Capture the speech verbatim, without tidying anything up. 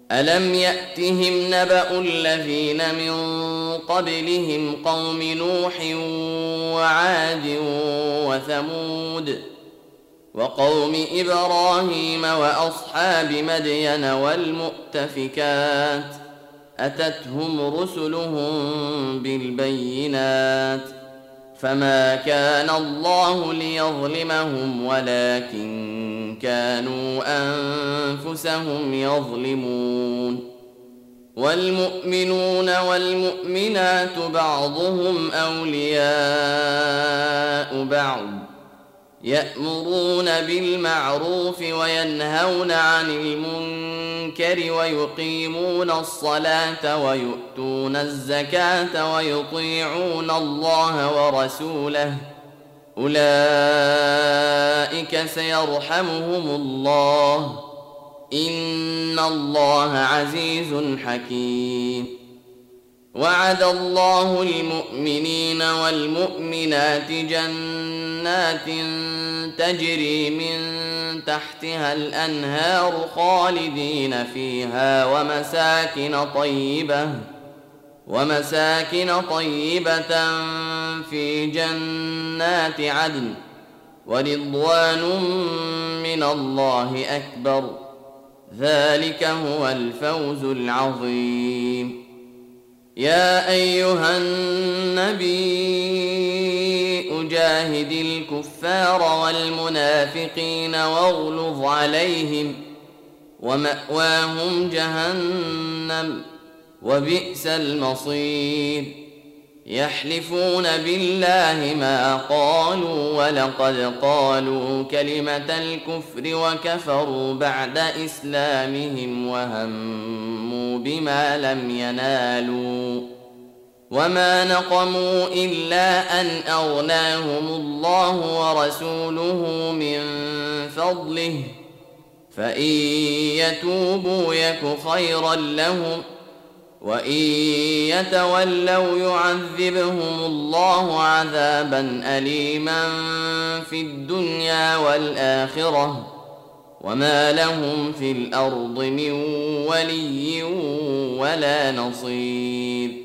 ألم يأتهم نبأ الذين من قبلهم قوم نوح وعاد وثمود وقوم إبراهيم وأصحاب مدين والمؤتفكات أتتهم رسلهم بالبينات فما كان الله ليظلمهم ولكن كانوا أنفسهم يظلمون والمؤمنون والمؤمنات بعضهم أولياء بعض يأمرون بالمعروف وينهون عن المنكر ويقيمون الصلاة ويؤتون الزكاة ويطيعون الله ورسوله أولئك سيرحمهم الله إن الله عزيز حكيم وعد الله المؤمنين والمؤمنات جنات تجري من تحتها الأنهار خالدين فيها ومساكن طيبة ومساكن طيبة في جنات عدن ورضوان من الله أكبر ذلك هو الفوز العظيم يا أيها النبي جاهد الكفار والمنافقين واغلظ عليهم ومأواهم جهنم وبئس المصير يحلفون بالله ما قالوا ولقد قالوا كلمة الكفر وكفروا بعد إسلامهم وهموا بما لم ينالوا وما نقموا إلا أن أغناهم الله ورسوله من فضله فإن يتوبوا يك خيرا لهم وإن يتولوا يعذبهم الله عذابا أليما في الدنيا والآخرة وما لهم في الأرض من ولي ولا نصير